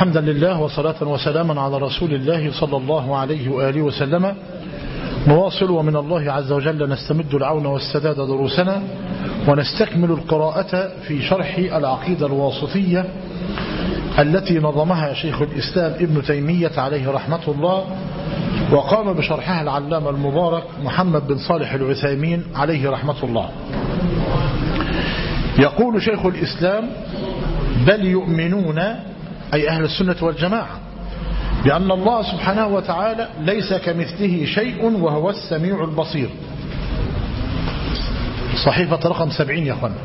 حمدا لله وصلاة وسلاما على رسول الله صلى الله عليه وآله وسلم. نواصل ومن الله عز وجل نستمد العون والسداد دروسنا، ونستكمل القراءة في شرح العقيدة الواسطية التي نظمها شيخ الإسلام ابن تيمية عليه رحمة الله، وقام بشرحها العلامة المبارك محمد بن صالح العثيمين عليه رحمة الله. يقول شيخ الإسلام: بل يؤمنون، أي أهل السنة والجماعة، بأن الله سبحانه وتعالى ليس كمثله شيء وهو السميع البصير. صحيفة رقم 70 يا أخوانا.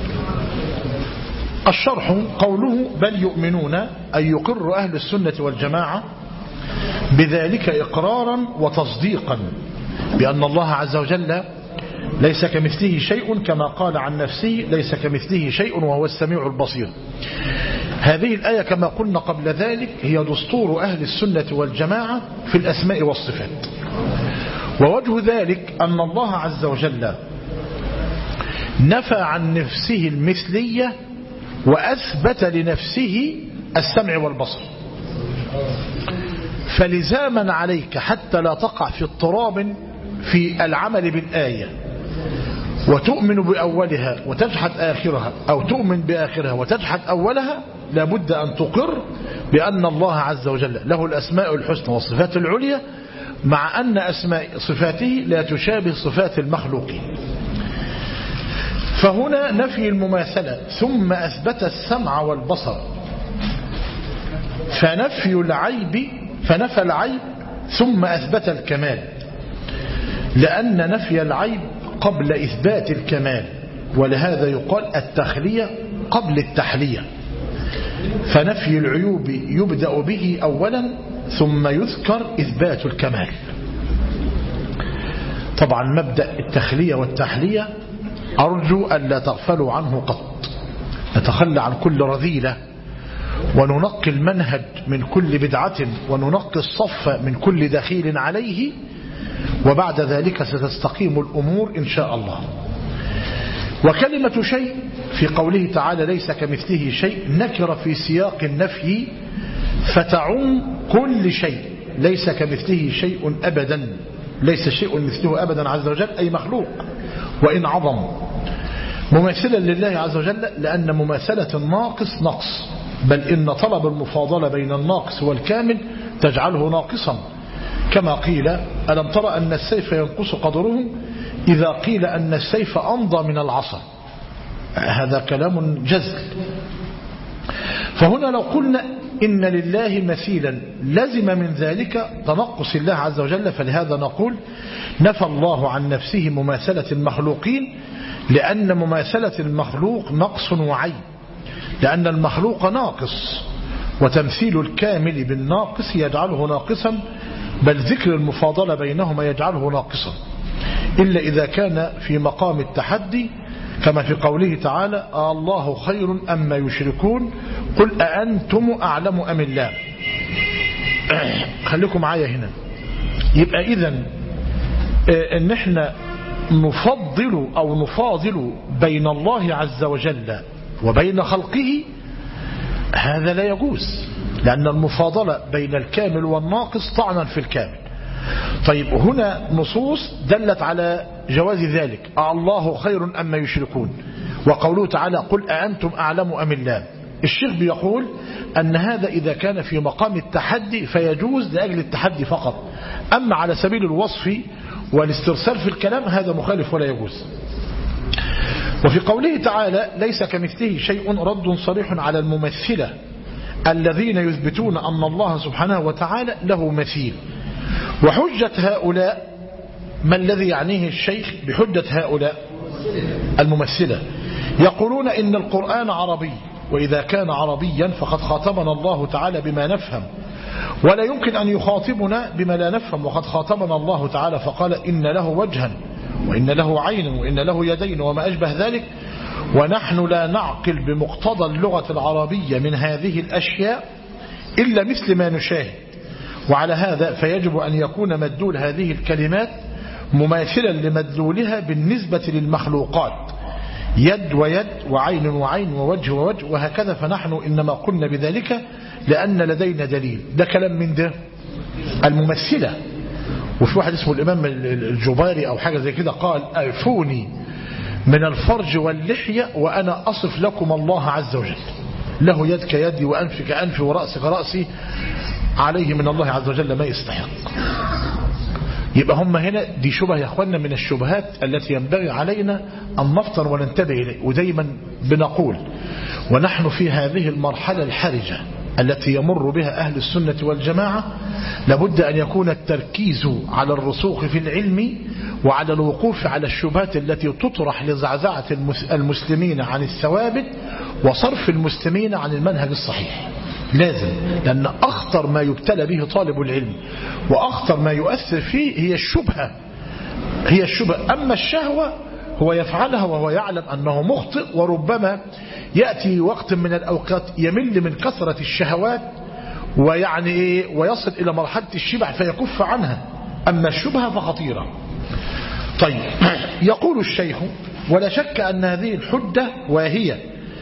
الشرح قوله بل يؤمنون، أي يقر أهل السنة والجماعة بذلك إقرارا وتصديقا بأن الله عز وجل ليس كمثله شيء، كما قال عن نفسه ليس كمثله شيء وهو السميع البصير. هذه الآية كما قلنا قبل ذلك هي دستور أهل السنة والجماعة في الأسماء والصفات. ووجه ذلك أن الله عز وجل نفى عن نفسه المثلية وأثبت لنفسه السمع والبصر. فلزاما عليك حتى لا تقع في اضطراب في العمل بالآية وتؤمن بأولها وتجحد آخرها، أو تؤمن بآخرها وتجحد أولها، لابد أن تقر بأن الله عز وجل له الأسماء الحسنى والصفات العليا، مع أن أسماء صفاته لا تشابه صفات المخلوقين. فهنا نفي المماثلة ثم أثبت السمع والبصر، فنفى العيب ثم أثبت الكمال، لأن نفي العيب قبل إثبات الكمال، ولهذا يقال التخلية قبل التحلية. فنفي العيوب يبدأ به أولا ثم يذكر إثبات الكمال. طبعا مبدأ التخلية والتحلية أرجو أن لا تغفلوا عنه قط. نتخلى عن كل رذيلة، وننقي المنهج من كل بدعة، وننقي الصف من كل دخيل عليه، وبعد ذلك ستستقيم الأمور إن شاء الله. وكلمة شيء في قوله تعالى ليس كمثله شيء نكر في سياق النفي فتعم كل شيء. ليس كمثله شيء أبدا، ليس شيء مثله أبدا عز وجل، أي مخلوق وإن عظم، مماثلا لله عز وجل، لأن مماثلة الناقص نقص، بل إن طلب المفاضلة بين الناقص والكامل تجعله ناقصا، كما قيل ألم ترى أن السيف ينقص قدره إذا قيل أن السيف أمضى من العصا. هذا كلام جزل. فهنا لو قلنا إن لله مثيلا لزم من ذلك تنقص الله عز وجل، فلهذا نقول نفى الله عن نفسه مماثلة المخلوقين، لأن مماثلة المخلوق نقص وعيب، لأن المخلوق ناقص، وتمثيل الكامل بالناقص يجعله ناقصا، بل ذكر المفاضلة بينهما يجعله ناقصا، إلا إذا كان في مقام التحدي، كما في قوله تعالى الله خير أما يشركون قل أأنتم أعلم أم الله. خليكم معايا هنا. يبقى إذن إن احنا نفضل أو نفاضل بين الله عز وجل وبين خلقه، هذا لا يجوز، لأن المفاضلة بين الكامل والناقص طعنا في الكامل. طيب هنا نصوص دلت على جواز ذلك، الله خير أما يشركون، وقوله تعالى قل أأنتم أعلم أم الله. الشيخ بيقول أن هذا إذا كان في مقام التحدي فيجوز لأجل التحدي فقط، أما على سبيل الوصف والاسترسال في الكلام هذا مخالف ولا يجوز. وفي قوله تعالى ليس كمثله شيء رد صريح على الممثلة الذين يثبتون أن الله سبحانه وتعالى له مثيل. وحجة هؤلاء، ما الذي يعنيه الشيخ بحجة هؤلاء؟ الممثلة. يقولون إن القرآن عربي، وإذا كان عربيا فقد خاطبنا الله تعالى بما نفهم، ولا يمكن أن يخاطبنا بما لا نفهم، وقد خاطبنا الله تعالى فقال إن له وجها وإن له عين وإن له يدين وما أشبه ذلك، ونحن لا نعقل بمقتضى اللغة العربية من هذه الأشياء إلا مثل ما نشاهد. وعلى هذا فيجب أن يكون مدلول هذه الكلمات مماثلا لمدلولها بالنسبة للمخلوقات، يد ويد وعين وعين ووجه ووجه وهكذا. فنحن إنما قلنا بذلك لأن لدينا دليل. ده كلام من ده الممثلة. وفي واحد اسمه الإمام الجباري أو حاجة زي كده قال أعفوني من الفرج واللحية وأنا أصف لكم الله عز وجل، له يد كيدي وأنف كأنفي ورأس كرأسي، عليه من الله عز وجل ما يستحق. يبقى هم هنا دي شبهة يا أخوانا من الشبهات التي ينبغي علينا أن نفطن وننتبه إليه. ودايما بنقول ونحن في هذه المرحلة الحرجة التي يمر بها أهل السنة والجماعة لابد أن يكون التركيز على الرسوخ في العلم وعلى الوقوف على الشبهات التي تطرح لزعزعة المسلمين عن الثوابت وصرف المسلمين عن المنهج الصحيح. لازم، لأن أخطر ما يبتلى به طالب العلم وأخطر ما يؤثر فيه هي الشبهة. أما الشهوة هو يفعلها وهو يعلم أنه مخطئ، وربما يأتي وقت من الأوقات يمل من كثرة الشهوات ويصل إلى مرحلة الشبع فيكف عنها. أما الشبهة فخطيرة. طيب، يقول الشيخ ولا شك أن هذه الحجة واهية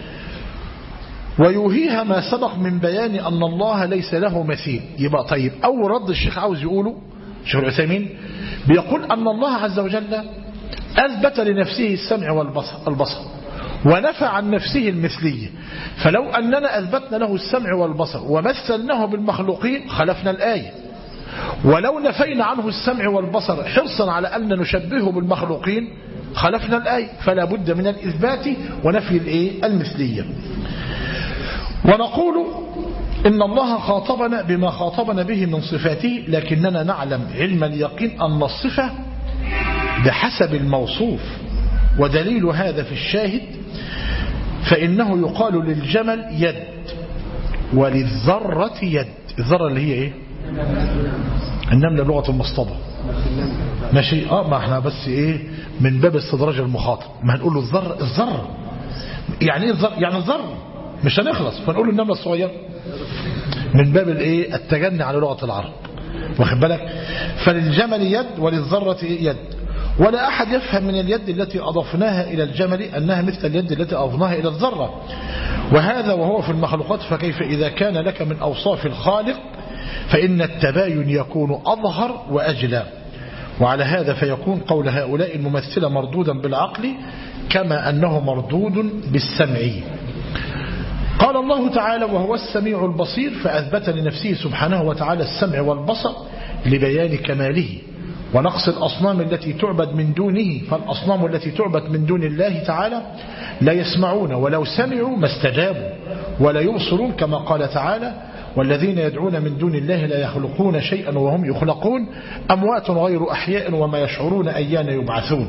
ويوهيها ما سبق من بيان أن الله ليس له مثيل. يبقى طيب، أول رد الشيخ عاوز يقوله الشيخ العثيمين بيقول أن الله عز وجل أثبت لنفسه السمع والبصر ونفى عن نفسه المثلية. فلو أننا أثبتنا له السمع والبصر ومثلناه بالمخلوقين خلفنا الآية، ولو نفينا عنه السمع والبصر حرصا على أن نشبهه بالمخلوقين خلفنا الآية. فلا بد من الإثبات ونفي المثلية. ونقول إن الله خاطبنا بما خاطبنا به من صفاته، لكننا نعلم علم اليقين أن الصفة بحسب الموصوف. ودليل هذا في الشاهد، فإنه يقال للجمل يد وللذرة يد. الذرة اللي هي ايه؟ النملة لغة المصطبة. ماشي، ما احنا بس من باب استدراج المخاطب، ما هنقول له الذرة يعني ايه الذرة؟ يعني الذرة مش هنخلص، فنقول له النملة الصغيرة من باب التجني على لغة العرب، واخد بالك؟ فللجمل يد وللذرة يد. ولا أحد يفهم من اليد التي أضفناها إلى الجمل أنها مثل اليد التي أضفناها إلى الذرة، وهذا وهو في المخلوقات. فكيف إذا كان لك من أوصاف الخالق فإن التباين يكون أظهر وأجلى. وعلى هذا فيكون قول هؤلاء الممثلة مردودا بالعقل كما أنه مردود بالسمع. قال الله تعالى وهو السميع البصير، فأثبت لنفسه سبحانه وتعالى السمع والبصر لبيان كماله ونقص الأصنام التي تعبد من دونه. فالأصنام التي تعبد من دون الله تعالى لا يسمعون، ولو سمعوا ما استجابوا، ولا يبصرون كما قال تعالى والذين يدعون من دون الله لا يخلقون شيئا وهم يخلقون أموات غير أحياء وما يشعرون أيان يبعثون.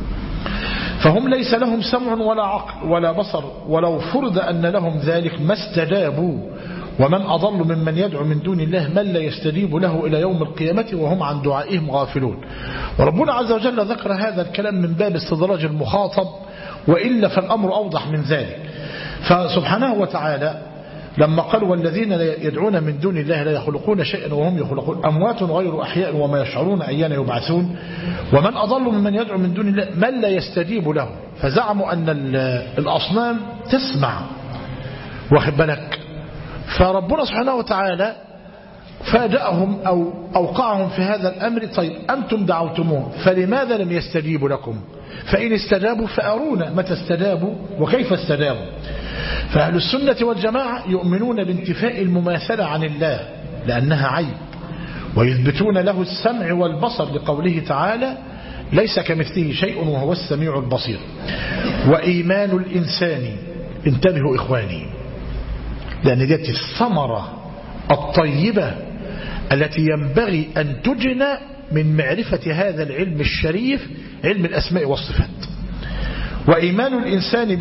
فهم ليس لهم سمع ولا عقل ولا بصر، ولو فرض أن لهم ذلك ما استجابوا. ومن أضل ممن يدعو من دون الله من لا يستجيب له إلى يوم القيامة وهم عن دعائهم غافلون. وربنا عز وجل ذكر هذا الكلام من باب استدراج المخاطب، وإلا فالأمر أوضح من ذلك. فسبحانه وتعالى لما قال والذين يدعون من دون الله لا يخلقون شيئا وهم يخلقون أموات غير أحياء وما يشعرون أيان يبعثون، ومن أضل ممن يدعو من دون الله من لا يستجيب له. فزعموا أن الأصنام تسمع، واخد بالك؟ فربنا سبحانه وتعالى فاجأهم أو أوقعهم في هذا الأمر. طيب أنتم دعوتموه فلماذا لم يستجيبوا لكم؟ فإن استجابوا فأرونا متى استجابوا وكيف استجابوا. فأهل السنة والجماعة يؤمنون بانتفاء المماثلة عن الله لأنها عيب، ويثبتون له السمع والبصر لقوله تعالى ليس كمثله شيء وهو السميع البصير. وإيمان الإنسان، انتبهوا إخواني، لأن دي الثمرة الطيبة التي ينبغي أن تجنى من معرفة هذا العلم الشريف، علم الأسماء والصفات. وإيمان الإنسان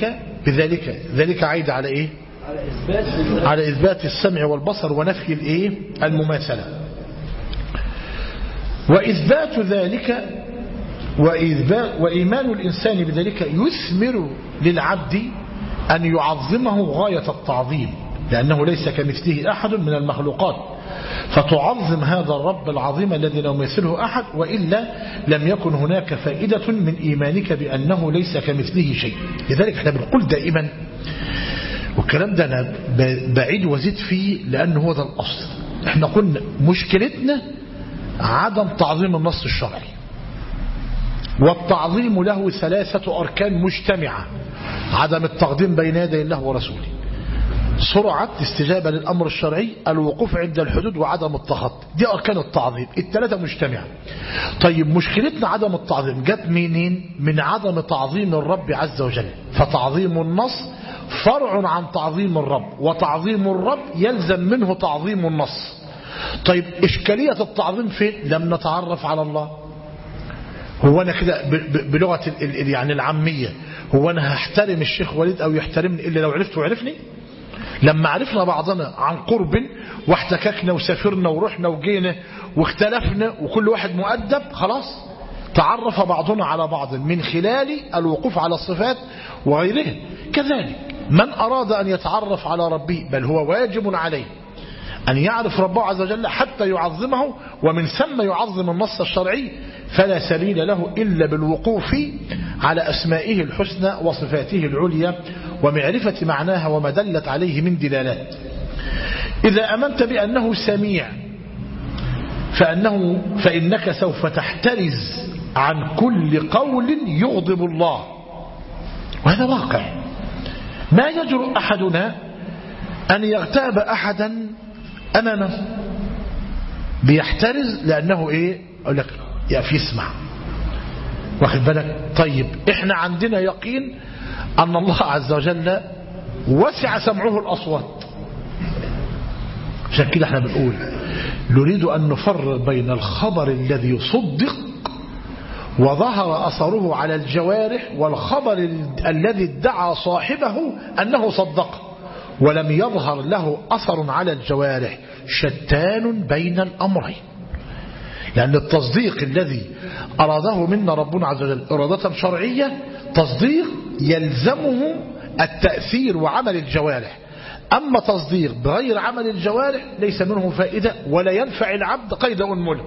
بذلك عايد على إيه؟ على إثبات السمع والبصر ونفي المماثلة. وإثبات ذلك وإيمان الإنسان بذلك يثمر للعبد أن يعظمه غاية التعظيم، لأنه ليس كمثله أحد من المخلوقات، فتعظم هذا الرب العظيم الذي لا يمثله أحد، وإلا لم يكن هناك فائدة من إيمانك بأنه ليس كمثله شيء. لذلك احنا بنقول دائما والكلام ده أنا بعيد وزيد فيه لأنه هو ده الأصل. احنا قلنا مشكلتنا عدم تعظيم النص الشرعي، والتعظيم له 3 أركان مجتمعة: عدم التقديم بين يدي الله ورسوله، سرعة استجابة للأمر الشرعي، الوقوف عند الحدود، وعدم التخطي. دي أركان التعظيم، ال3 مجتمعة. طيب مشكلتنا عدم التعظيم جت منين؟ من عدم تعظيم الرب عز وجل. فتعظيم النص فرع عن تعظيم الرب، وتعظيم الرب يلزم منه تعظيم النص. طيب إشكالية التعظيم فين؟ لم نتعرف على الله. هو أنا كده بلغة يعني العامية، هو أنا هحترم الشيخ وليد أو يحترمني إلا لو عرفت وعرفني؟ لما عرفنا بعضنا عن قرب واحتككنا وسافرنا ورحنا وجينا واختلفنا وكل واحد مؤدب، خلاص تعرف بعضنا على بعض من خلال الوقوف على الصفات وغيرها. كذلك من أراد أن يتعرف على ربه بل هو واجب عليه أن يعرف ربه عز وجل حتى يعظمه، ومن ثم يعظم النص الشرعي، فلا سبيل له إلا بالوقوف على أسمائه الحسنى وصفاته العليا ومعرفة معناها وما دلت عليه من دلالات. إذا أمنت بأنه سميع فإنك سوف تحترز عن كل قول يغضب الله، وهذا واقع. ما يجرؤ أحدنا أن يغتاب أحدا أمامه، بيحترز لأنه إيه؟ أقول لك يا في اسمع، واخد بالك؟ طيب إحنا عندنا يقين أن الله عز وجل وسع سمعه الأصوات، عشان كده احنا بنقول نريد أن نفرق بين الخبر الذي صدق وظهر أثره على الجوارح والخبر الذي ادعى صاحبه أنه صدقه ولم يظهر له أثر على الجوارح. شتان بين الأمرين، لأن التصديق الذي أراده منا ربنا عز وجل إرادة شرعية تصديق يلزمه التأثير وعمل الجوارح، أما تصديق بغير عمل الجوارح ليس منه فائدة ولا ينفع العبد قيد أنمله.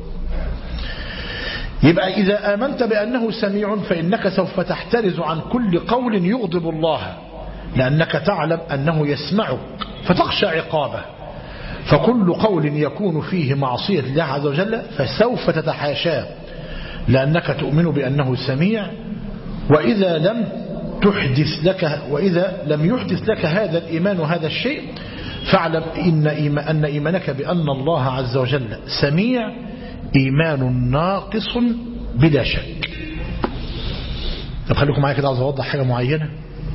يبقى إذا آمنت بأنه سميع فإنك سوف تحترز عن كل قول يغضب الله، لأنك تعلم أنه يسمعك فتخشى عقابه. فكل قول يكون فيه معصية الله عز وجل فسوف تتحاشاه، لأنك تؤمن بأنه سميع. وإذا لم يحدث لك هذا الإيمان وهذا الشيء فاعلم أن إيمانك بأن الله عز وجل سميع إيمان ناقص بلا شك. طب خليكم معايا كده، عاوز أوضح حاجة معينة.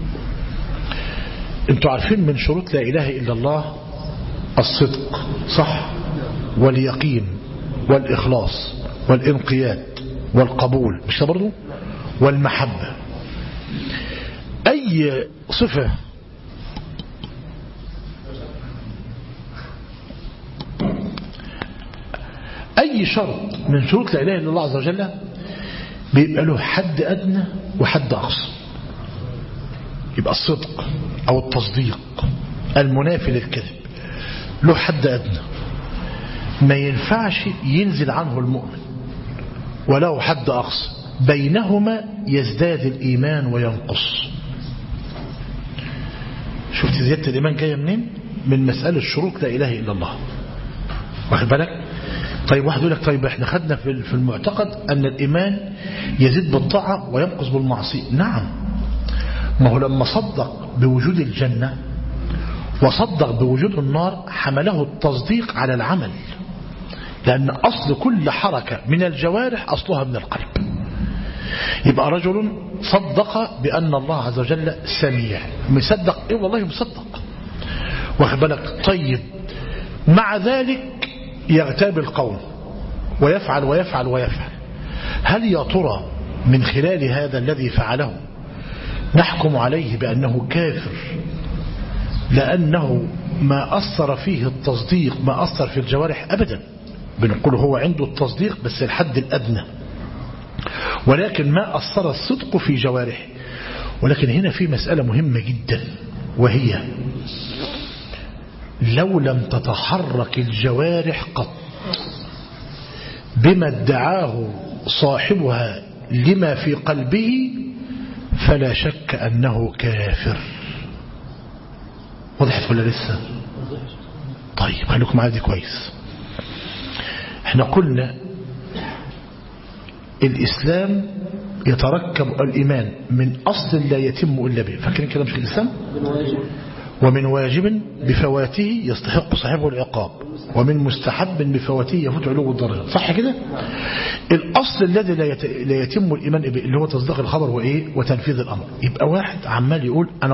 انتوا عارفين من شروط لا إله إلا الله الصدق، صح؟ واليقين والإخلاص والإنقياد والقبول، مش برضو؟ والمحبة. أي صفة أي شرط من شروط لا إله إلا الله عز وجل بيبقى له حد أدنى وحد أقصى. يبقى الصدق أو التصديق المنافي للكذب له حد أدنى ما ينفعش ينزل عنه المؤمن، وله حد أقصى بينهما يزداد الإيمان وينقص. شفت زيادة الإيمان جاية منين؟ من مسألة الشروط لا إله إلا الله، واخد بالك؟ طيب واحد يقول لك طيب احنا خدنا في المعتقد أن الإيمان يزيد بالطاعة وينقص بالمعصية. نعم، ما هو لما صدق بوجود الجنة وصدق بوجود النار حمله التصديق على العمل، لأن أصل كل حركة من الجوارح أصلها من القلب. يبقى رجل صدق بأن الله عز وجل سميع، مصدق إيه؟ والله مصدق، واخد بالك؟ طيب مع ذلك يغتاب القوم ويفعل ويفعل ويفعل. هل يا ترى من خلال هذا الذي فعله نحكم عليه بأنه كافر لأنه ما أثر فيه التصديق، ما أثر في الجوارح؟ أبدا. بنقول هو عنده التصديق بس الحد الأدنى، ولكن ما أثر الصدق في جوارحه. ولكن هنا في مسألة مهمة جدا، وهي لو لم تتحرك الجوارح قط بما ادعاه صاحبها لما في قلبه فلا شك أنه كافر. وضحت ولا لسه؟ طيب خليكم معايا دي كويس. احنا قلنا الإسلام يتركب الإيمان من أصل لا يتم إلا به. فاكرين كده مش الإسلام؟ ومن واجب بفواته يستحق صاحبه العقاب، ومن مستحب بفواته يفوت علو الدرجة. صح كده؟ الأصل الذي لا يتم الإيمان به اللي هو تصديق الخبر وإيه؟ وتنفيذ الأمر. يبقى واحد عمال يقول أنا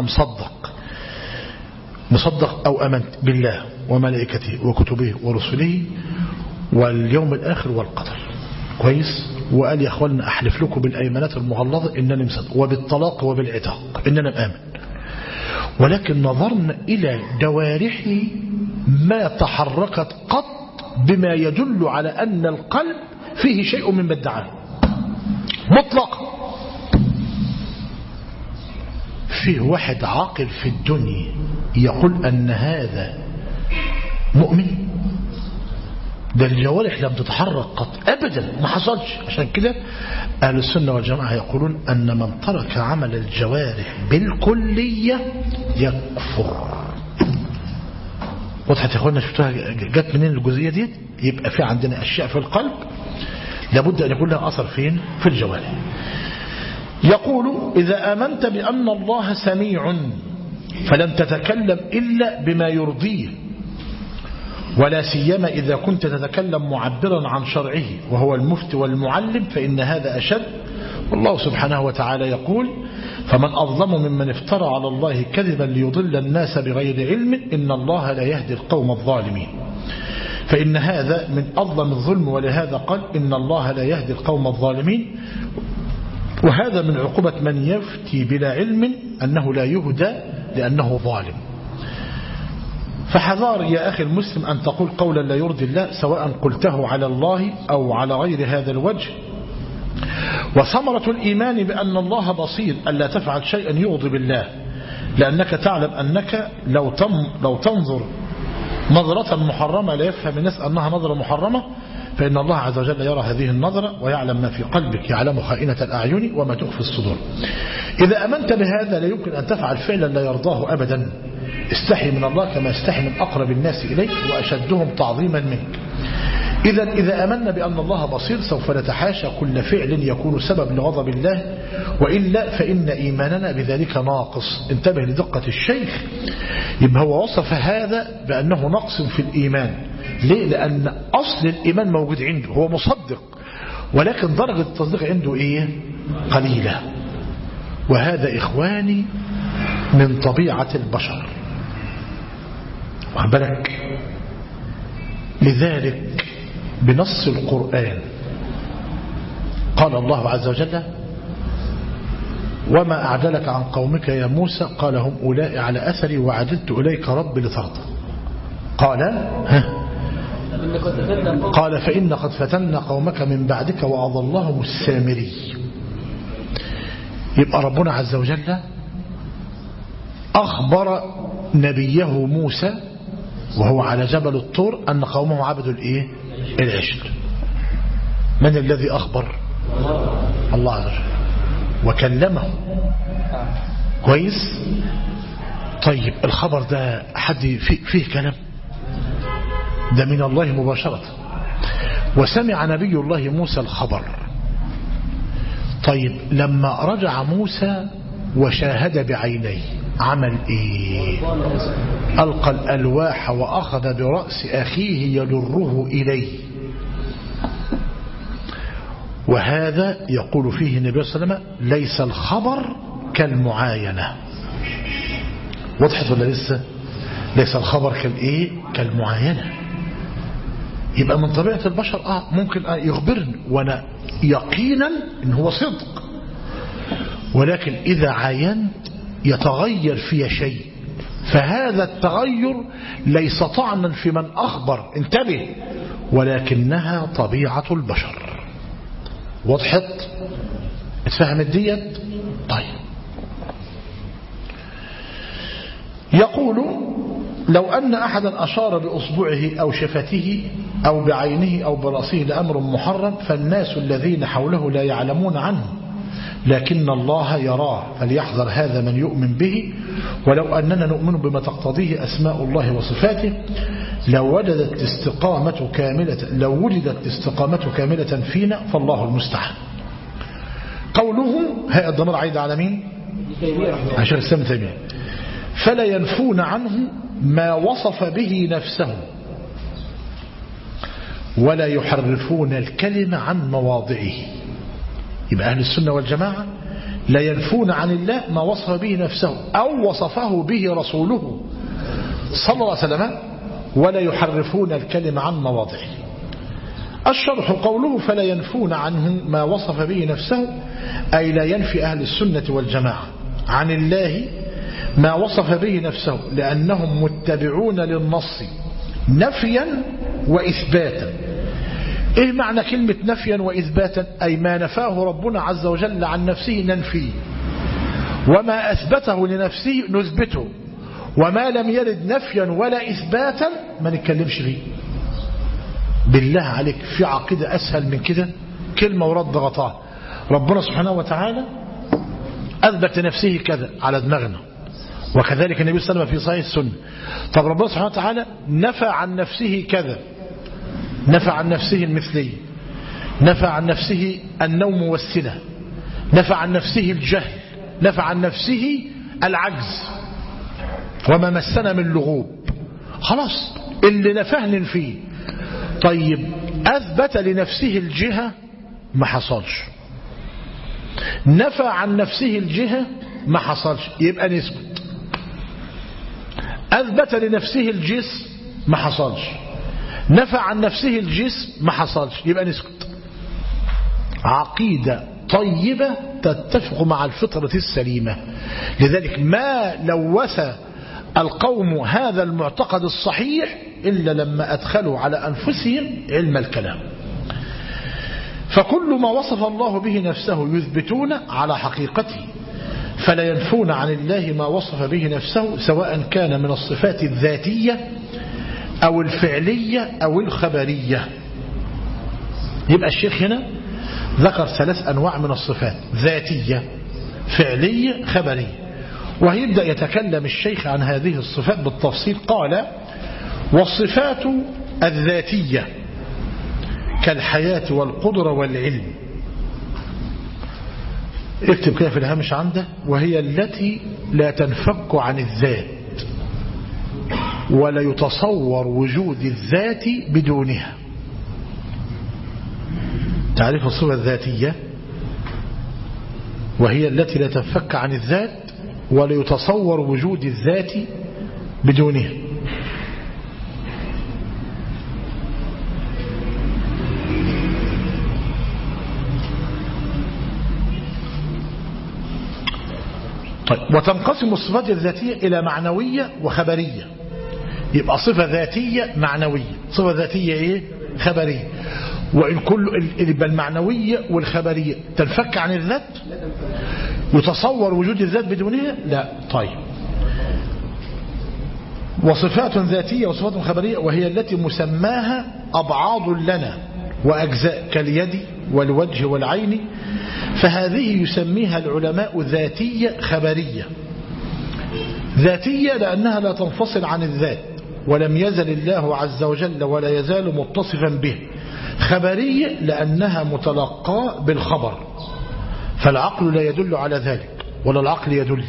مصدق أو أمنت بالله وملائكته وكتبه ورسله واليوم الآخر والقدر. كويس؟ وقال يا أخواننا أحلف لكم بالأيمانات المغلظة إنني مصدق، وبالطلاق وبالعتاق إننا مآمن. ولكن نظرنا إلى جوارحه ما تحركت قط بما يدل على أن القلب فيه شيء من بدعه مطلقا. فيه واحد عاقل في الدنيا يقول أن هذا مؤمن؟ ده الجوارح لم تتحرك قط أبدا، ما حصلش. عشان كده أهل السنة والجماعة يقولون أن من ترك عمل الجوارح بالكلية يكفر. وضحت يا أخوانا؟ شفتوها جت منين الجزئية دي؟ يبقى في عندنا أشياء في القلب لابد أن يكون لها أثر فين؟ في الجوارح. يقول إذا آمنت بأن الله سميع فلن تتكلم إلا بما يرضيه، ولا سيما إذا كنت تتكلم معبرا عن شرعه وهو المفتي والمعلم فإن هذا أشد. والله سبحانه وتعالى يقول فمن أظلم ممن افترى على الله كذبا ليضل الناس بغير علم إن الله لا يهدي القوم الظالمين. فإن هذا من أظلم الظلم، ولهذا قال إن الله لا يهدي القوم الظالمين. وهذا من عقوبة من يفتي بلا علم أنه لا يهدى لأنه ظالم. فحذار يا أخي المسلم أن تقول قولا لا يرضي الله سواء قلته على الله أو على غير هذا الوجه. وثمرة الإيمان بأن الله بصير ألا تفعل شيئا يغضب الله، لأنك تعلم أنك لو تنظر نظرة محرمة لا يفهم الناس أنها نظرة محرمة، فإن الله عز وجل يرى هذه النظرة ويعلم ما في قلبك، يعلم خائنة الأعين وما تخفي الصدور. إذا أمنت بهذا لا يمكن أن تفعل فعلا لا يرضاه أبدا. استحي من الله كما استحي من أقرب الناس إليك وأشدهم تعظيما منك. إذا أمنا بأن الله بصير سوف نتحاشى كل فعل يكون سبب لغضب الله، وإلا فإن إيماننا بذلك ناقص. انتبه لدقة الشيخ، يبقى هو وصف هذا بأنه نقص في الإيمان. ليه؟ لأن أصل الإيمان موجود عنده، هو مصدق، ولكن درجة التصديق عنده إيه؟ قليلة. وهذا إخواني من طبيعة البشر، وبالك لذلك بنص القرآن قال الله عز وجل وما أعدلك عن قومك يا موسى قال هم أولئك على أثري وعدلت إليك رب لترضى. قال فإن قد فتنا قومك من بعدك وأضلهم السامري. يبقى ربنا عز وجل أخبر نبيه موسى وهو على جبل الطور أن قومه عبدوا الإيه؟ العجل. من الذي أخبر؟ الله عز وجل، وكلمه. كويس؟ طيب الخبر ده حد فيه كلام؟ ده من الله مباشرة. وسمع نبي الله موسى الخبر. طيب لما رجع موسى وشاهد بعينيه عمل ايه؟ ألقى الألواح وأخذ برأس أخيه يجره إليه. وهذا يقول فيه النبي صلى الله عليه وسلم ليس الخبر كالمعاينة. وضحت ولا لسه؟ ليس الخبر كالإيه؟ كالمعاينة. يبقى من طبيعة البشر ممكن يخبرني وانا يقينا ان هو صدق، ولكن اذا عاينت يتغير في شيء، فهذا التغير ليس طعنا في من اخبر، انتبه، ولكنها طبيعة البشر. وضحت؟ اتفهمت ديت؟ طيب يقول لو أن أحدا أشار بأصبعه أو شفته أو بعينه أو برأسه لأمر محرم فالناس الذين حوله لا يعلمون عنه، لكن الله يراه فليحذر هذا من يؤمن به. ولو أننا نؤمن بما تقتضيه أسماء الله وصفاته لو وجدت استقامة كاملة فينا فالله المستعان. قوله هاء الضمير عايد على مين؟ على شيخ الإسلام ابن تيمية. فلا ينفون عنه ما وصف به نفسه ولا يحرفون الكلمة عن مواضعه. يبقى أهل السنة والجماعة لا ينفون عن الله ما وصف به نفسه أو وصفه به رسوله صلى الله عليه وسلم ولا يحرفون الكلمة عن مواضعه. الشرح قوله فلا ينفون عنه ما وصف به نفسه أي لا ينفي أهل السنة والجماعة عن الله ما وصف به نفسه لأنهم متبعون للنص نفيا وإثباتا. إيه معنى كلمة نفيا وإثباتا؟ أي ما نفاه ربنا عز وجل عن نفسه ننفيه وما أثبته لنفسه نثبته وما لم يرد نفيا ولا إثباتا ما نتكلمش فيه. بالله عليك في عقيدة أسهل من كده؟ كلمة ورد غطاء. ربنا سبحانه وتعالى أثبت نفسه كذا على دماغنا وكذلك النبي صلى الله عليه وسلم في صحيح السنة. طب ربنا سبحانه وتعالى نفى عن نفسه كذا، نفى عن نفسه المثلية، نفى عن نفسه النوم والسنة، نفى عن نفسه الجهل، نفى عن نفسه العجز وما مسنا من لغوب. خلاص اللي نفاه ننفيه. طيب أثبت لنفسه الجهة ما حصلش، نفى عن نفسه الجهة ما حصلش، يبقى نسكت. أثبت لنفسه الجسم ما حصلش، نفى عن نفسه الجسم ما حصلش، يبقى نسكت. عقيدة طيبة تتفق مع الفطرة السليمة. لذلك ما لوث القوم هذا المعتقد الصحيح إلا لما أدخلوا على أنفسهم علم الكلام. فكل ما وصف الله به نفسه يثبتون على حقيقته فلا ينفون عن الله ما وصف به نفسه سواء كان من الصفات الذاتية أو الفعلية أو الخبرية. يبقى الشيخ هنا ذكر 3 أنواع من الصفات: ذاتية، فعلية، خبرية. وهيبدأ يتكلم الشيخ عن هذه الصفات بالتفصيل. قال: والصفات الذاتية كالحياة والقدرة والعلم. اكتب كده في الهامش عنده: وهي التي لا تنفك عن الذات ولا يتصور وجود الذات بدونها. تعريف الصفة الذاتية: وهي التي لا تنفك عن الذات ولا يتصور وجود الذات بدونها. طيب، وتنقسم الصفات الذاتية إلى معنوية وخبرية. يبقى صفة ذاتية معنوية، صفة ذاتية إيه؟ خبرية. وإن كل يبقى المعنوية والخبرية تنفك عن الذات، يتصور وجود الذات بدونها؟ لا. طيب، وصفات ذاتية وصفات خبرية وهي التي مسماها أبعاض لنا وأجزاء كاليد والوجه والعين، فهذه يسميها العلماء ذاتية خبرية. ذاتية لأنها لا تنفصل عن الذات ولم يزل الله عز وجل ولا يزال متصفا به. خبرية لأنها متلقاة بالخبر، فالعقل لا يدل على ذلك ولا العقل يدل.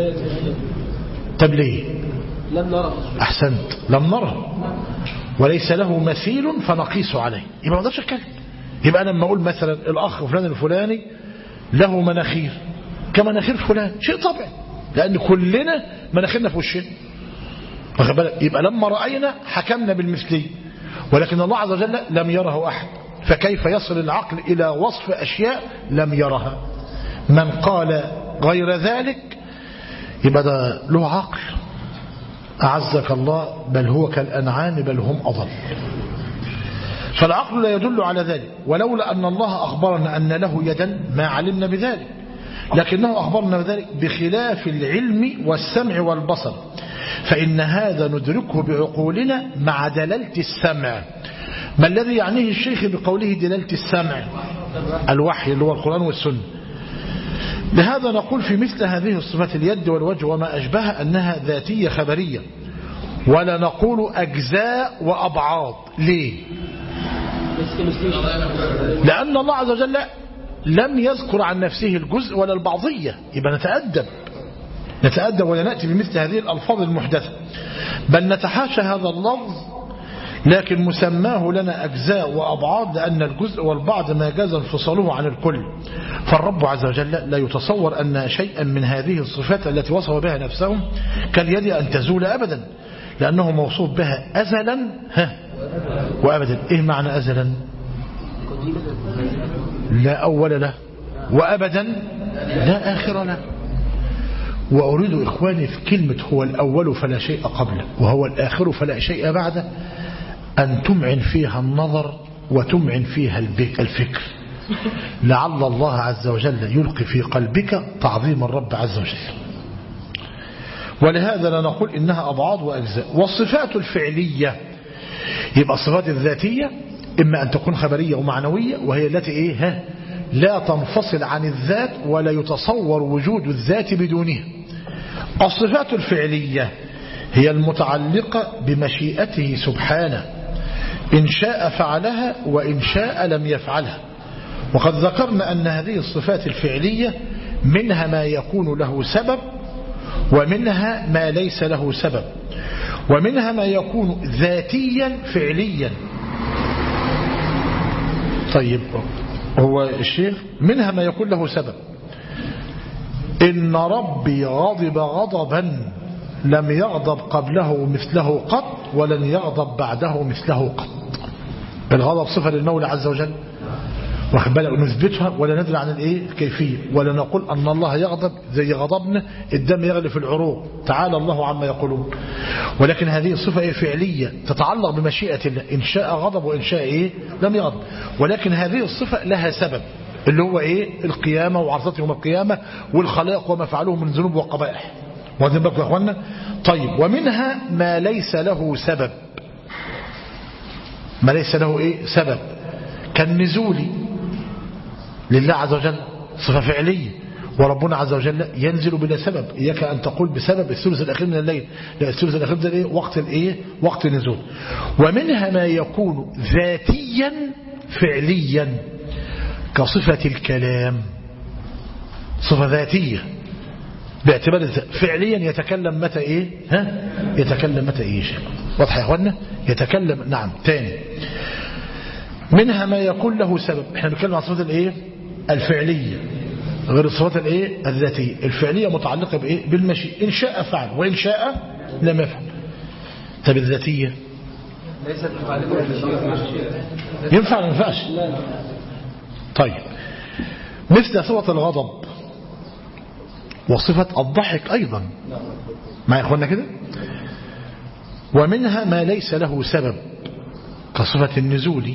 طب ليه؟ لم نرى. أحسنت، لم نرى وليس له مثيل فنقيس عليه. يبقى ما اقدرش اتكلم. يبقى انا لما اقول مثلا الاخ فلان الفلاني له مناخير كمناخير فلان، شيء طبيعي لان كلنا مناخيرنا في وشنا. يبقى لما راينا حكمنا بالمثلي، ولكن الله عز وجل لم يره احد، فكيف يصل العقل الى وصف اشياء لم يرها؟ من قال غير ذلك يبقى ده له عقل، أعزك الله، بل هو كالأنعام بل هم أضل. فالعقل لا يدل على ذلك، ولولا أن الله أخبرنا أن له يدا ما علمنا بذلك، لكنه أخبرنا بذلك بخلاف العلم والسمع والبصر، فإن هذا ندركه بعقولنا مع دلالة السمع. ما الذي يعنيه الشيخ بقوله دلالة السمع؟ الوحي اللي هو القرآن والسنة. لهذا نقول في مثل هذه الصفات اليد والوجه وما أشبهها أنها ذاتية خبرية، ولا نقول أجزاء وأبعاض. ليه؟ لأن الله عز وجل لم يذكر عن نفسه الجزء ولا البعضية، يبقى نتأدب ولا نأتي بمثل هذه الألفاظ المحدثة، بل نتحاشى هذا اللفظ، لكن مسماه لنا أجزاء وأبعاض لأن الجزء والبعض ما جاز انفصاله عن الكل. فالرب عز وجل لا يتصور أن شيئا من هذه الصفات التي وصف بها نفسه كاليد أن تزول أبدا، لأنه موصوف بها أزلا وأبدا. إيه معنى أزلا؟ لا أول له، وأبدا لا آخر له. وأريد إخواني في كلمة هو الأول فلا شيء قبله وهو الآخر فلا شيء بعده أن تمعن فيها النظر وتمعن فيها الفكر، لعل الله عز وجل يلقي في قلبك تعظيم الرب عز وجل. ولهذا لا نقول إنها أبعاض وأجزاء. والصفات الفعلية يبقى الصفات الذاتية إما أن تكون خبرية ومعنوية، وهي التي لا تنفصل عن الذات ولا يتصور وجود الذات بدونها. الصفات الفعلية هي المتعلقة بمشيئته سبحانه، إن شاء فعلها وإن شاء لم يفعلها. وقد ذكرنا أن هذه الصفات الفعلية منها ما يكون له سبب ومنها ما ليس له سبب، ومنها ما يكون ذاتيا فعليا. طيب هو الشيخ منها ما يكون له سبب، إن ربي غضب غضبا لم يغضب قبله مثله قط ولن يغضب بعده مثله قط. الغضب صفة للمولى عز وجل، واخد بالك، نثبتها ولا ندري عن الكيفية، ولا نقول أن الله يغضب زي غضبنا الدم يغلي في العروق، تعالى الله عما يقولون. ولكن هذه الصفة فعلية تتعلق بمشيئة الله، إن شاء غضب وإن شاء لم يغضب. ولكن هذه الصفة لها سبب اللي هو القيامة وعرضته يوم القيامة والخلائق وما فعلوه من ذنوب وقبائح. واخدين بالكم يا اخوانا؟ طيب ومنها ما ليس له سبب، ما ليس له سبب كالنزول لله عز وجل، صفة فعلية، وربنا عز وجل ينزل بلا سبب. إياك أن تقول بسبب الثلث الأخير من الليل، لا، الثلث الأخير ده وقت النزول. ومنها ما يكون ذاتيا فعليا كصفة الكلام، صفة ذاتية باعتبار فعليا يتكلم متى يتكلم متى شيء. واضح يا اخوانا؟ يتكلم. نعم. تاني، منها ما يكون له سبب. احنا بنتكلم عن صفات الفعلية غير الصفات الذاتية. الفعلية متعلقة بالمشي، إن شاء فعل وإن شاء لم يفعل. طب الذاتية ليست متعلقة ينفع ولا ما ينفعش؟ طيب مثل صفة الغضب وصفة الضحك أيضا مع إخواننا كده. ومنها ما ليس له سبب كصفة النزول.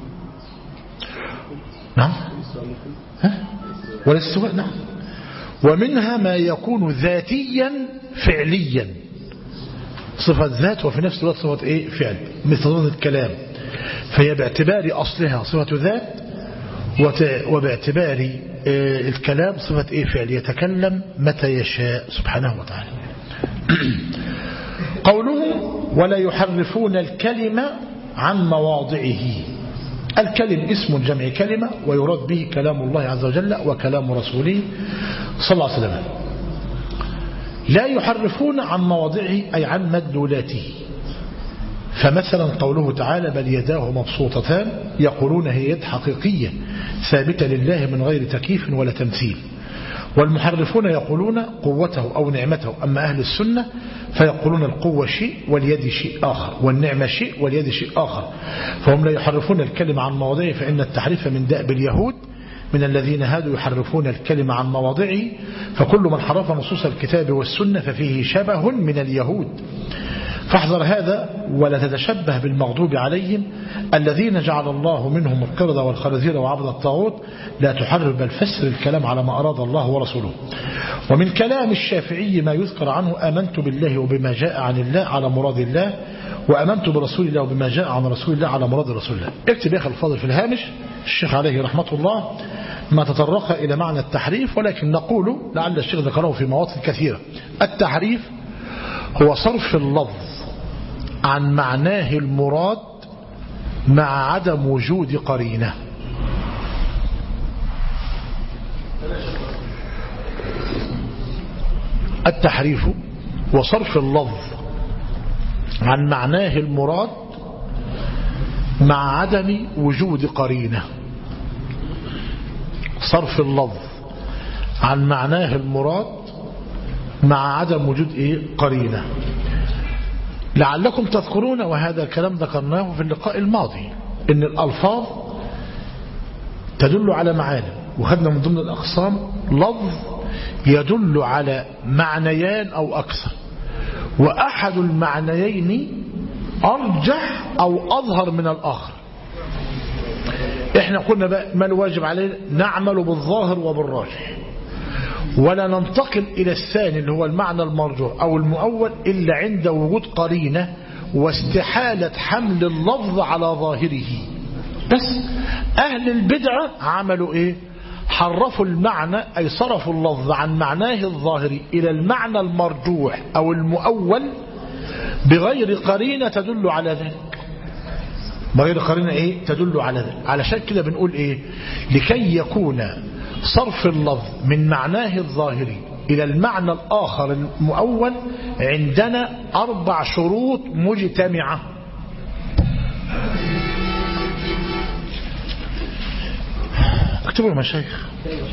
نعم والاستواء. نعم. ومنها ما يكون ذاتيا فعليا، صفة ذات وفي نفس الوقت صفة فعل، مثل صفة الكلام، فهي باعتبار أصلها صفة ذات، وباعتبار الكلام صفة فعل، يتكلم متى يشاء سبحانه وتعالى. قوله ولا يحرفون الكلمة عن مواضعه. الكلم اسم جمع كلمة، ويراد به كلام الله عز وجل وكلام رسوله صلى الله عليه وسلم. لا يحرفون عن مواضعه أي عن مدلولاته. فمثلا قوله تعالى بل يداه مبسوطتان، يقولون هي يد حقيقية ثابتة لله من غير تكييف ولا تمثيل. والمحرفون يقولون قوته أو نعمته. أما أهل السنة فيقولون القوة شيء واليد شيء آخر، والنعمة شيء واليد شيء آخر. فهم لا يحرفون الكلمة عن مواضعه، فإن التحريف من دأب اليهود من الذين هادوا يحرفون الكلمة عن مواضعه. فكل من حرف نصوص الكتاب والسنة ففيه شبه من اليهود. فاحذر هذا ولا تتشبه بالمغضوب عليهم الذين جعل الله منهم القردة والخنازير وعبد الطاغوت. لا تحرف بل فسر الكلام على ما أراد الله ورسوله. ومن كلام الشافعي ما يذكر عنه آمنت بالله وبما جاء عن الله على مراد الله، وآمنت برسول الله وبما جاء عن رسول الله على مراد رسول الله. اكتب يا أخي الفاضل في الهامش، الشيخ عليه رحمة الله ما تطرق إلى معنى التحريف، ولكن نقول لعل الشيخ ذكره في مواطن كثيرة. التحريف هو صرف اللفظ عن معناه المراد مع عدم وجود قرينة. التحريف هو صرف اللفظ عن معناه المراد مع عدم وجود قرينة. صرف اللفظ عن معناه المراد مع عدم وجود قرينة. لعلكم تذكرون، وهذا الكلام ذكرناه في اللقاء الماضي، ان الألفاظ تدل على معاني، وخدنا من ضمن الأقسام لفظ يدل على معنيان أو أكثر، وأحد المعنيين أرجح أو أظهر من الآخر. احنا قلنا بقى ما الواجب علينا؟ نعمل بالظاهر وبالراجح، ولا ننتقل إلى الثاني اللي هو المعنى المرجوح أو المؤول إلا عند وجود قرينة واستحالة حمل اللفظ على ظاهره. بس أهل البدعة عملوا إيه؟ حرفوا المعنى، أي صرفوا اللفظ عن معناه الظاهري إلى المعنى المرجوح أو المؤول بغير قرينة تدل على ذلك. بغير قرينة تدل على ذلك. علشان كده بنقول لكي يكون صرف اللفظ من معناه الظاهري إلى المعنى الآخر المؤول عندنا 4 شروط مجتمعة. اكتبوا يا مشايخ.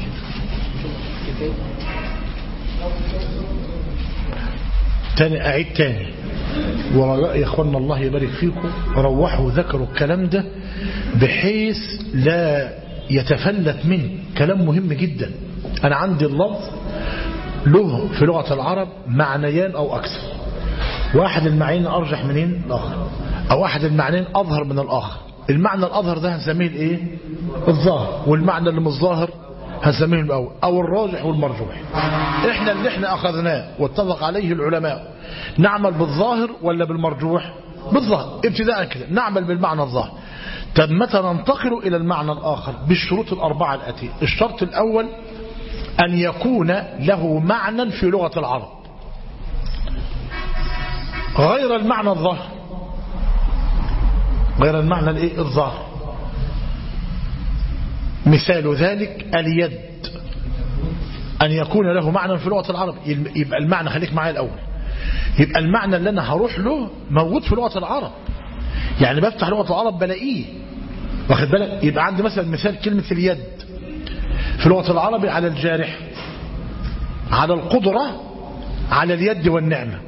أعيد تاني، ورجاء يا اخوانا الله يبارك فيكم روحوا ذكروا الكلام ده بحيث لا يتفلت منه. كلام مهم جدا. أنا عندي اللفظ له في لغة العرب معنيان أو أكثر، واحد المعنيين أرجح منين الآخر، أو واحد المعنيين أظهر من الآخر. المعنى الأظهر ده هنسميه الظاهر، والمعنى اللي مش ظاهر هنسميه الأول أو الراجح والمرجوح. إحنا اللي إحنا أخذناه واتفق عليه العلماء نعمل بالظاهر ولا بالمرجوح؟ بالظاهر ابتداء كده نعمل بالمعنى الظاهر. طب متى ننتقل إلى المعنى الآخر؟ بالشروط 4 الآتية. الشرط الأول أن يكون له معنى في لغة العرب غير المعنى الظاهر، غير المعنى الظاهر. مثال ذلك اليد، أن يكون له معنى في لغة العرب. يبقى المعنى، خليك معايا الأول، يبقى المعنى اللي أنا هروح له موجود في لغة العرب، يعني بفتح لغة العرب بلاقيه، واخد بالك؟ يبقى عندي مثلا مثال كلمة اليد في لغة العرب على الجارح، على القدرة، على اليد والنعمة.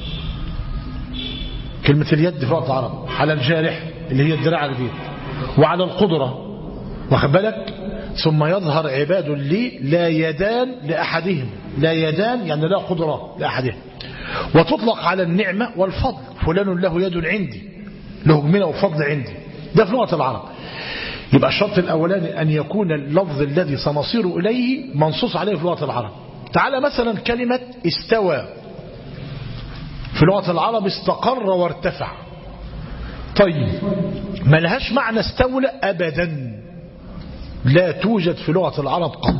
كلمة اليد في لغة العرب على الجارح اللي هي الذراع البيض، وعلى القدرة، واخد بالك؟ ثم يظهر عباد لي لا يدان لأحدهم. لا يدان يعني لا قدرة لأحدهم. وتطلق على النعمة والفضل، فلان له يد عندي، له منه وفضل عندي. ده في لغة العرب. يبقى الشرط الأولاني أن يكون اللفظ الذي سنصير إليه منصوص عليه في لغة العرب. تعالى مثلا كلمة استوى في لغة العرب استقر وارتفع. طيب ما لهاش معنى استولى أبدا، لا توجد في لغة العرب قط.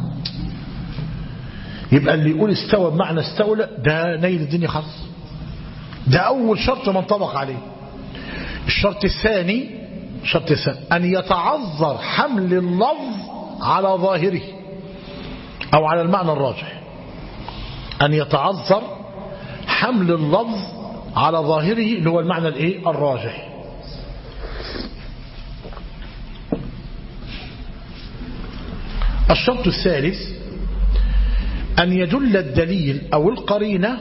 يبقى اللي يقول استوى بمعنى استولى ده نيل الدنيا خالص. ده أول شرط منطبق عليه. الشرط الثاني أن يتعذر حمل اللفظ على ظاهره أو على المعنى الراجح. أن يتعذر حمل اللفظ على ظاهره اللي هو المعنى الراجح. الشرط الثالث أن يدل الدليل أو القرينة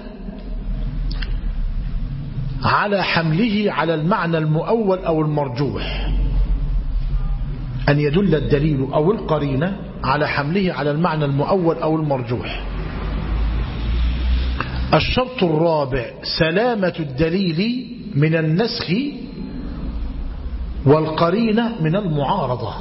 على حمله على المعنى المؤول أو المرجوح. أن يدل الدليل أو القرينة على حمله على المعنى المؤول أو المرجوح. الشرط الرابع سلامة الدليل من النسخ والقرينة من المعارضة.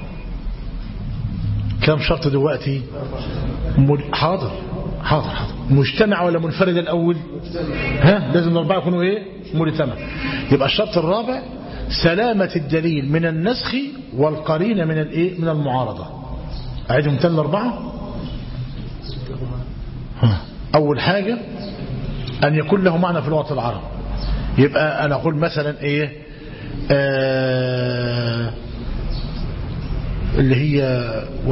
كم شرط دلوقتي؟ حاضر مجتمع ولا منفرد الأول؟ لازم الأربعة يكونوا مجتمع. يبقى الشرط الرابع سلامة الدليل من النسخ والقرينة من من المعارضة. أعيدهم تاني الأربعة. أول حاجة أن يكون له معنى في لغة العرب. يبقى أنا أقول مثلا إيه اللي هي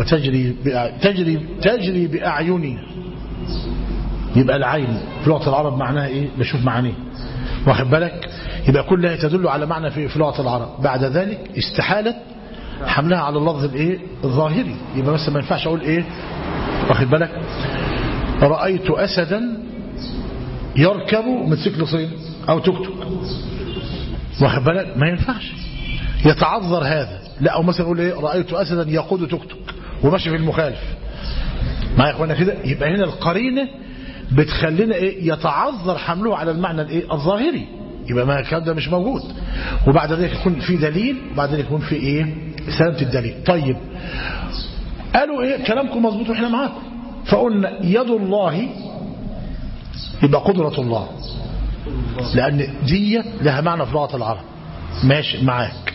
تجري بأعيني. يبقى العين في لغة العرب معناها إيه؟ بشوف معانيه، واخد بالك؟ يبقى كلها تدل على معنى في لغة العرب. بعد ذلك استحالة حملها على اللفظ الايه الظاهري. يبقى مثلا ما ينفعش اقول ايه، واخد بالك، رأيت أسدا يركب موتوسيكل صين او توك توك، واخد بالك؟ ما ينفعش، يتعذر هذا. لا، او مثلا اقول ايه، رأيت أسدا يقود توك توك وماشي في المخالف. معايا يا اخوانا كده؟ يبقى هنا القرينه بتخلينا ايه، يتعذر حمله على المعنى الايه الظاهري. يبقى ما الكلام ده مش موجود. وبعد ذلك يكون في دليل، وبعد ذلك يكون في ايه، سلامة الدليل. طيب قالوا ايه، كلامكم مظبوط واحنا معاكم. فقلنا يد الله يبقى قدرة الله، لان دي لها معنى في لغة العرب. ماشي معاك.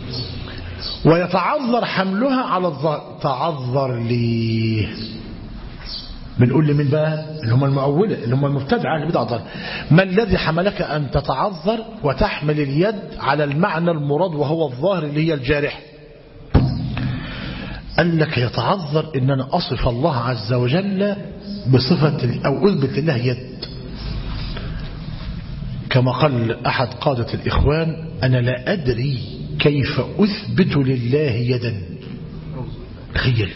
ويتعذر حملها على الظاهر. تعذر ليه؟ بنقول لمين بقى؟ اللي هم المؤولة، اللي هم المبتدعة اللي بدعوا ضل. ما الذي حملك أن تتعذر وتحمل اليد على المعنى المراد وهو الظاهر اللي هي الجارح؟ قال لك يتعذر إن أنا أصف الله عز وجل بصفة أو أثبت لله يد، كما قال أحد قادة الإخوان: أنا لا أدري كيف أثبت لله يدا. تخيل،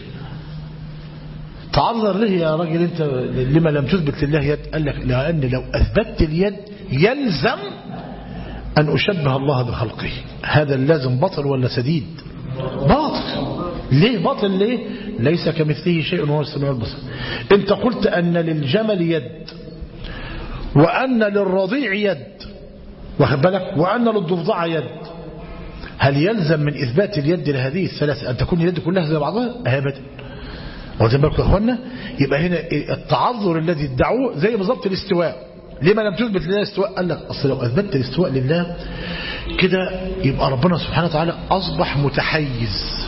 تعذر ليه يا راجل انت لما لم تثبت لله يد؟ قال لك لأن لو أثبتت اليد يلزم أن أشبه الله بخلقه. هذا اللازم باطل ولا سديد؟ باطل. ليه باطل؟ ليه؟ ليس كمثله شيء وهو السميع البصير. انت قلت أن للجمل يد، وأن للرضيع يد، واخد بالك، وأن للضفدع يد. هل يلزم من إثبات اليد لهذه الثلاثة أن تكون اليد كلها زي بعضها؟ أبدا. واخدين بالكم يا اخوانا؟ يبقى هنا التعذر الذي ادعوه زي بالظبط الاستواء. لما لم تثبت لله الاستواء؟ قال لك اصل لو اثبتت الاستواء لله كده يبقى ربنا سبحانه وتعالى اصبح متحيز.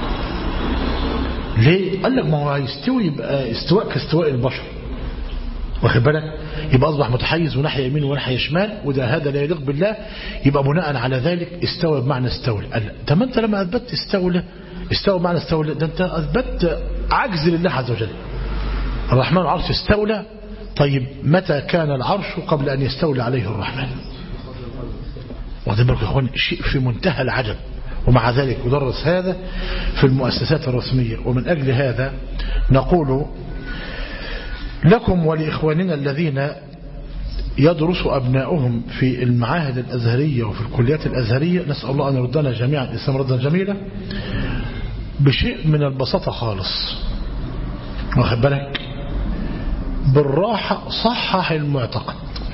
ليه؟ قال لك ما هو هيستوي يبقى استواء كاستواء البشر، واخد بالك؟ يبقى اصبح متحيز وناحيه يمين وناحيه شمال، وده هذا لا يليق بالله. يبقى بناء على ذلك استوى بمعنى استولى. قال طب انت لما اثبتت استوى بمعنى استولى، ده انت اثبتت عجز لله عز وجل. الرحمن العرش استولى. طيب متى كان العرش قبل أن يستولى عليه الرحمن؟ واخدين بالكم يا اخوان؟ شيء في منتهى العجب. ومع ذلك يدرس هذا في المؤسسات الرسمية. ومن أجل هذا نقول لكم ولإخواننا الذين يدرس أبناؤهم في المعاهد الأزهرية وفي الكليات الأزهرية، نسأل الله أن يردنا جميعا الإسلام ردا جميلا بشيء من البساطة خالص، واخد بالك، بالراحة. صحح المعتقد،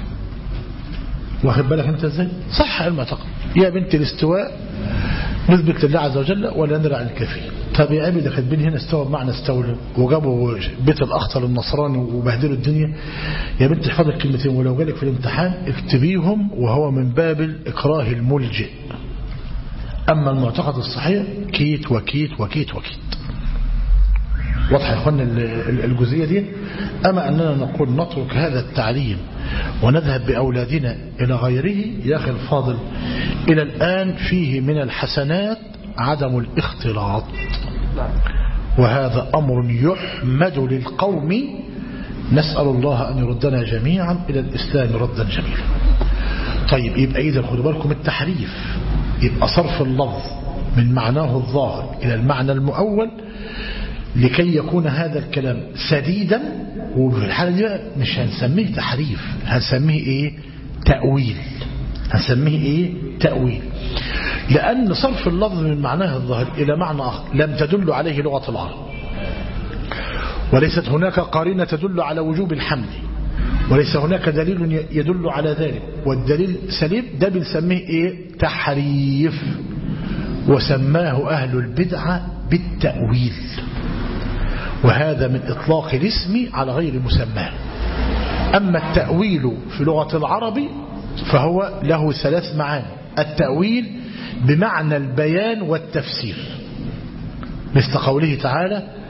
واخد بالك انت ازاي؟ صحح المعتقد. يا بنت الاستواء نثبت لله عز وجل ولا ندري عن الكافي. طب يا ابي ده كاتبين هنا استوى بمعنى استولى، وجابوا بيت الاخطر النصراني وبهدلوا الدنيا. يا بنت احفظ الكلمتين، ولو جالك في الامتحان اكتبيهم، وهو من باب الاكراه الملجئ. اما المعتقد الصحيح كيت وكيت وكيت وكيت. واضح يا اخوانا الجزئيه دي؟ اما اننا نقول نترك هذا التعليم ونذهب باولادنا الى غيره، يا اخي الفاضل الى الان فيه من الحسنات عدم الاختلاط، وهذا امر يحمد للقوم. نسال الله ان يردنا جميعا الى الاسلام ردا جميلا. طيب يبقى اذا خدوا بالكم التحريف يبقى صرف اللفظ من معناه الظاهر الى المعنى المؤول لكي يكون هذا الكلام سديدا. وفي الحالة دي مش هنسميه تحريف، هنسميه ايه؟ تأويل. هنسميه ايه؟ تأويل. لأن صرف اللفظ من معناه الظاهر إلى معنى آخر لم تدل عليه لغة العرب، وليست هناك قرينة تدل على وجوب الحمل، وليس هناك دليل يدل على ذلك، والدليل سليم، ده بنسميه ايه؟ تحريف. وسماه أهل البدعة بالتأويل، وهذا من إطلاق الاسم على غير مسماه. أما التأويل في لغة العرب فهو له ثلاث معاني. التأويل بمعنى البيان والتفسير، مثل قوله تعالى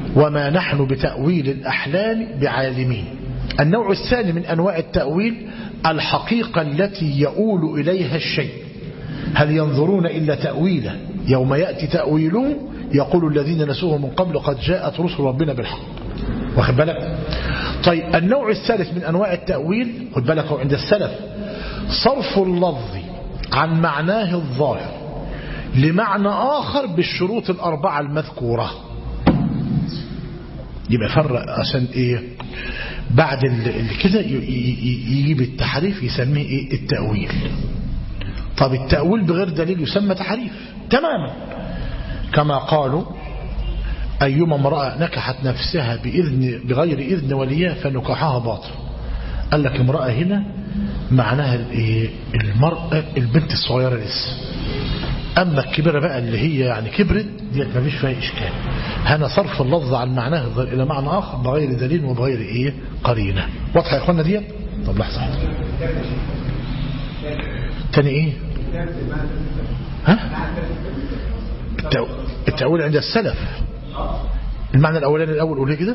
وما نحن بتأويل الأحلام بعالمين. النوع الثاني من أنواع التأويل الحقيقة التي يؤول إليها الشيء. هل ينظرون إلا تأويله يوم يأتي تأويله يقول الذين نسوه من قبل قد جاءت رسل ربنا بالحق. واخد بالك؟ طيب النوع الثالث من أنواع التأويل خد بالك هو عند السلف صرف اللفظ عن معناه الظاهر لمعنى آخر بالشروط الأربعة المذكورة. يبقى فرق عشان إيه بعد كده يجيب التحريف يسميه إيه التأويل. طب التأويل بغير دليل يسمى تحريف تماما، كما قالوا أيما امرأة نكحت نفسها بغير إذن وليها فنكحها باطل. قال لك امرأة هنا معناها المرأة البنت الصغيرة لسه، أما الكبيرة بقى اللي هي يعني كبرت ديت ما فيش فيها إشكال. هنا صرف اللفظ عن معناه إلى معنى آخر بغير دليل وبغير قرينة. واضحة يا إخوانا ديت؟ طب لحظة تاني إيه؟ ها؟ التأويل عند السلف المعنى الأولاني الأول قوله كده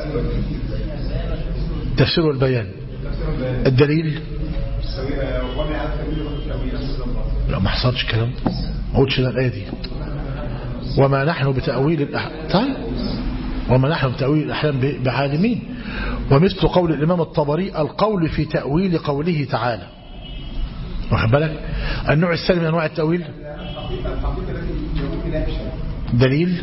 التفسير والبيان. الدليل لا ما حصلش كلام ما قلتش الآية دي وما نحن بتأويل طيب وما نحن بتأويل الأحلام بعالمين. ومثل قول الإمام الطبري القول في تأويل قوله تعالى. واخد بالك؟ النوع الثاني من أنواع التأويل دليل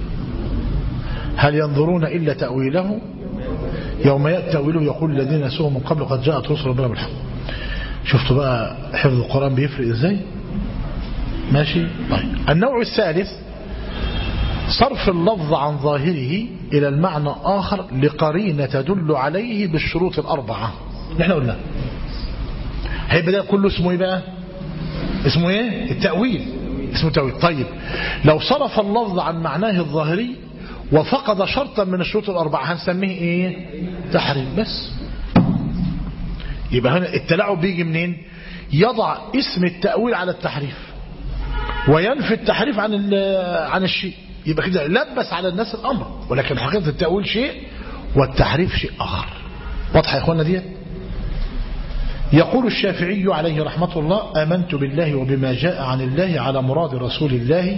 هل ينظرون إلا تأويله يوم يأتي تأويله يقول الذين نسوه من قبل قد جاءت رسل ربنا بالحق. شفتوا بقى حفظ القرآن بيفرق ازاي؟ ماشي. طيب النوع الثالث صرف اللفظ عن ظاهره إلى المعنى آخر لقرينة تدل عليه بالشروط الأربعة. نحن قلنا هيبقى ده كله اسمه ايه بقى؟ اسمه ايه؟ التأويل. اسمه تأويل. طيب لو صرف اللفظ عن معناه الظاهري وفقد شرطا من الشروط الأربعة هنسميه ايه؟ تحريف بس. يبقى هنا التلاعب بيجي منين؟ يضع اسم التأويل على التحريف وينفي التحريف عن الشيء. يبقى كده لبس على الناس الأمر، ولكن حقيقة التأويل شيء والتحريف شيء آخر. واضح يا إخوانا دي؟ يقول الشافعي عليه رحمة الله آمنت بالله وبما جاء عن الله على مراد رسول الله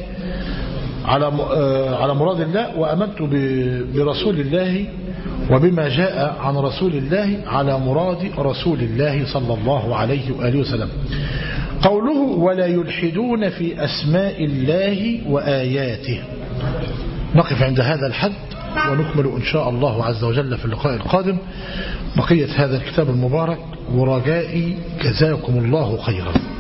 على مراد الله وآمنت برسول الله وبما جاء عن رسول الله على مراد رسول الله صلى الله عليه وآله وسلم. قوله ولا يلحدون في أسماء الله وآياته. نقف عند هذا الحد ونكمل إن شاء الله عز وجل في اللقاء القادم بقية هذا الكتاب المبارك ورجائي جزاكم الله خيرا.